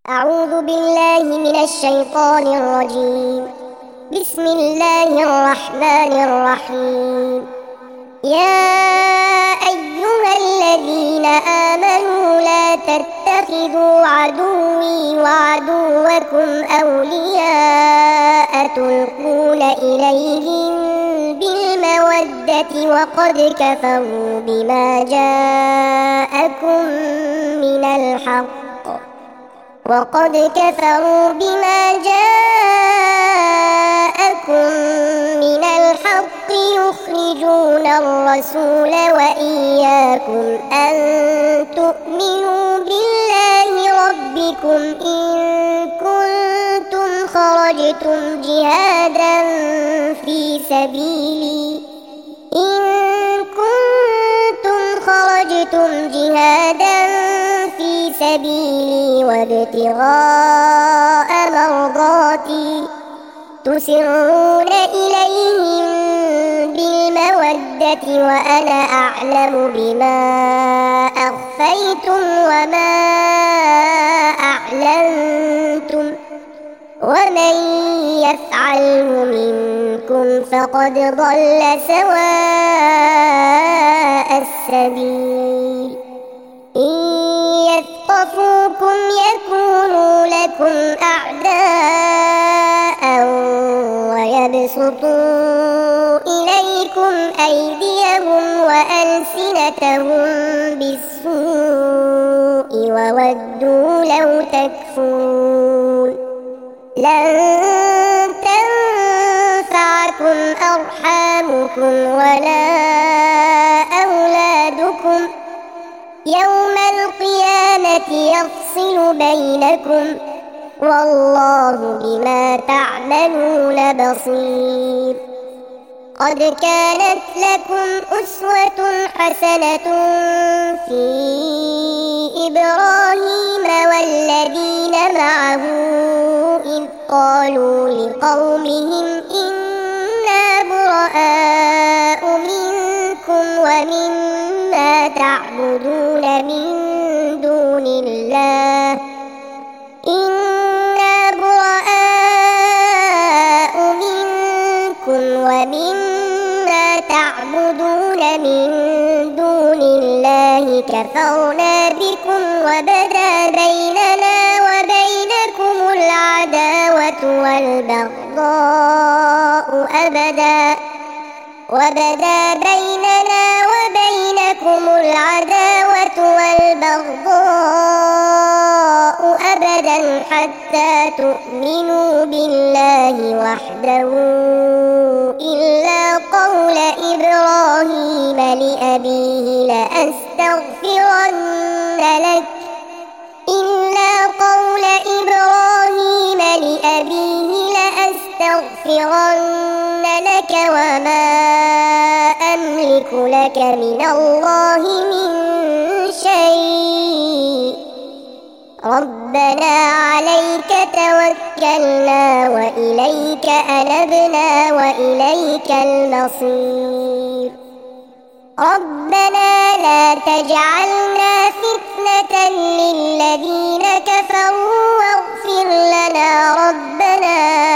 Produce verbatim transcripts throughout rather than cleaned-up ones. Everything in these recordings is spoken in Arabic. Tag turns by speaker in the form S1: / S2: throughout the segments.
S1: أعوذ بالله من الشيطان الرجيم. بسم الله الرحمن الرحيم. يا أيها الذين آمنوا لا تتخذوا عدوي وعدوكم أولياء تلقون إليهم بالمودة وقد كفروا بما جاءكم من الحق وقد كفروا بما جاءكم من الحق يخرجون الرسول وإياكم أن تؤمنوا بالله ربكم إن كنتم خرجتم جهادا في سبيلي إن كنتم خرجتم جهادا في سبيلي وابتغاء مرضاتي تسرون إليهم بالمودة وأنا أعلم بما أخفيتم وما أعلنتم ومن يفعله منكم فقد ضل سواء السبيل. إن يثقفوكم يكونوا لكم أعداء ويبسطوا إليكم أيديهم وألسنتهم بالسوء وودوا لو تكفرون. لن تنفعكم أرحامكم ولا أولادكم يوم القيامة يفصل بينكم والله بما تعملون بصير. قد كانت لكم أسوة حسنة في إبراهيم والذين معه إذ قالوا لقومهم إنا براء منكم ومما تعبدون من دون الله إنا براء منكم ومما تعبدون من دون الله كفرنا بكم وبدا بيننا وبينكم العداوة والبغضاء أبدا وبدا بيننا وبينكم العداوة والبغضاء أبدا حتى تؤمنوا بالله وحده إلا قول إبراهيم لأبيه لأستغفرن لك إلا قول إبراهيم لأبيه لأستغفرن لك وما أملك لك من الله من شيء ربنا عليك توكلنا وإليك أنبنا وإليك المصير. ربنا لا تجعلنا فتنة للذين كفروا واغفر لنا ربنا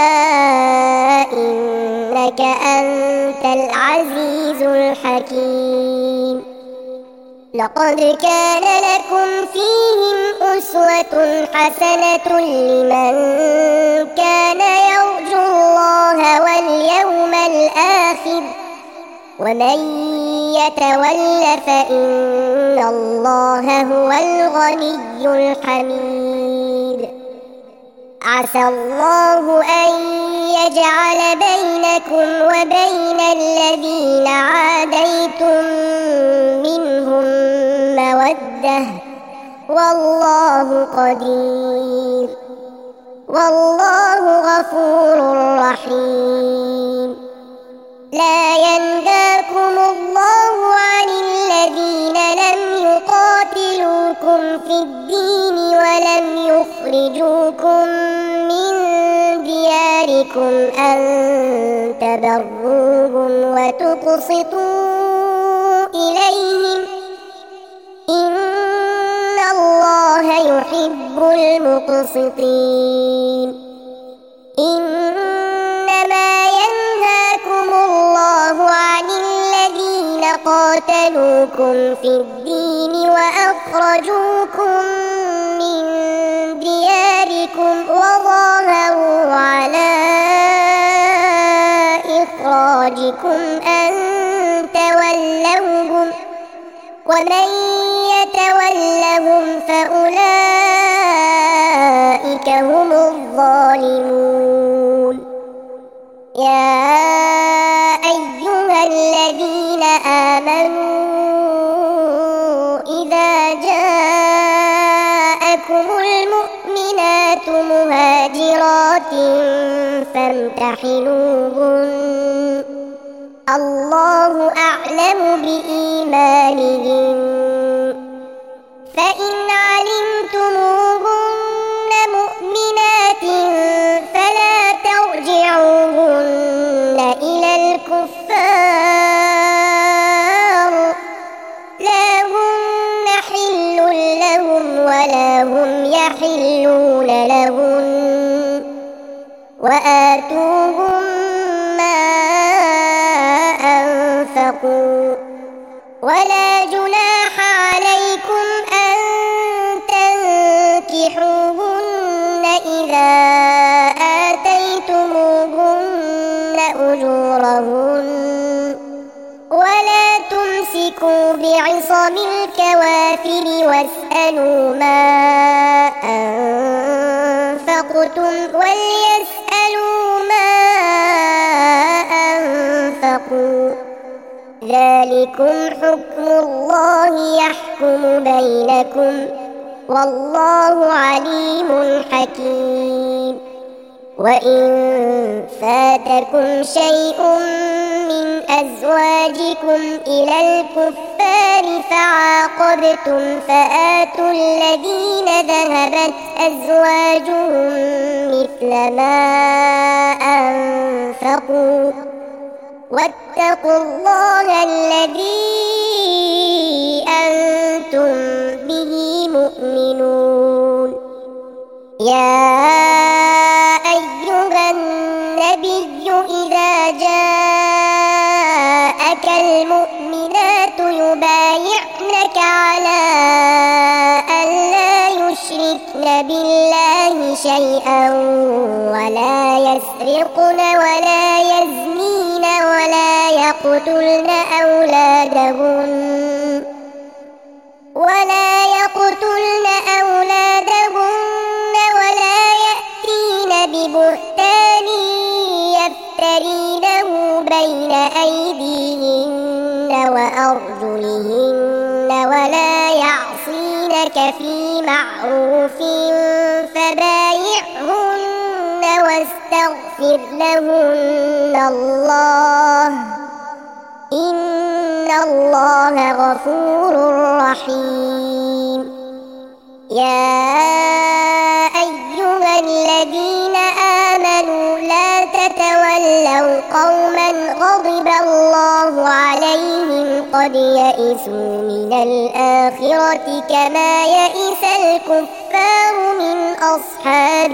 S1: إنك أنت العزيز الحكيم. لقد كان لكم فيهم أسوة حسنة لمن كان يرجو الله واليوم الآخر ومن يتول فإن الله هو الغني الحميد. عسى الله أن يجعل بينكم وبين الذين عاديتم منهم مودة والله قدير والله غفور رحيم. لا ينهاكم الله عن الذين لم يقاتلوكم في الدين ولم يخرجوكم من دياركم أن تبروهم وتقسطوا إليهم إن الله يحب المقسطين إنما ينهاكم الله عن الذين قاتلوكم في الدين وأخرجوكم من دياركم وظاهروا على إخراجكم أن تولوهم ومن يتولهم فأولئك هم الظالمون يا أيها الذين آمنوا إذا جاءكم المؤمنات مهاجرات فامتحنوهن الله أعلم بإيمانهن فإن علمتموهن مؤمنات فلا ترجعوهن إلى الكفار لا هن حل لهم ولا هم يحلون لهن وآتوهم ما أنفقوا ولا جناح عليكم أن تنكحوهن إذا آتيتموهن أجورهن ولا تمسكوا بعصم الكوافر واسألوا ما أنفقتم وليسألوا ما أنفقوا ذلكم حكم الله يحكم بينكم والله عليم حكيم وإن فاتكم شيء من أزواجكم إلى الكفار فعاقبتم فآتوا الذين ذهبت أزواجهم مثل ما أنفقوا واتقوا الله الذي أنتم به مؤمنون يا أيها النبي إذا جاءك المؤمنات يبايعنك على أن لا يشركن بالله شيئا ولا يسرقن ولا يزنين ولا يقتلن أولادهن ولا يقتلن أولادهن ولا يأتين ببهتان يفترينه بين أيديهن وأرجلهن ولا يعصينك في معروف فبايعهن واستغفر لهن الله إن الله غفور رحيم يا أيها الذين آمنوا لا تتولوا قوما غضب الله عليهم قد يئسوا من الآخرة كما يئس الكفار من أصحاب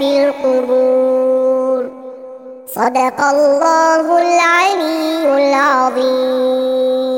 S1: القبور صدق الله العلي العظيم.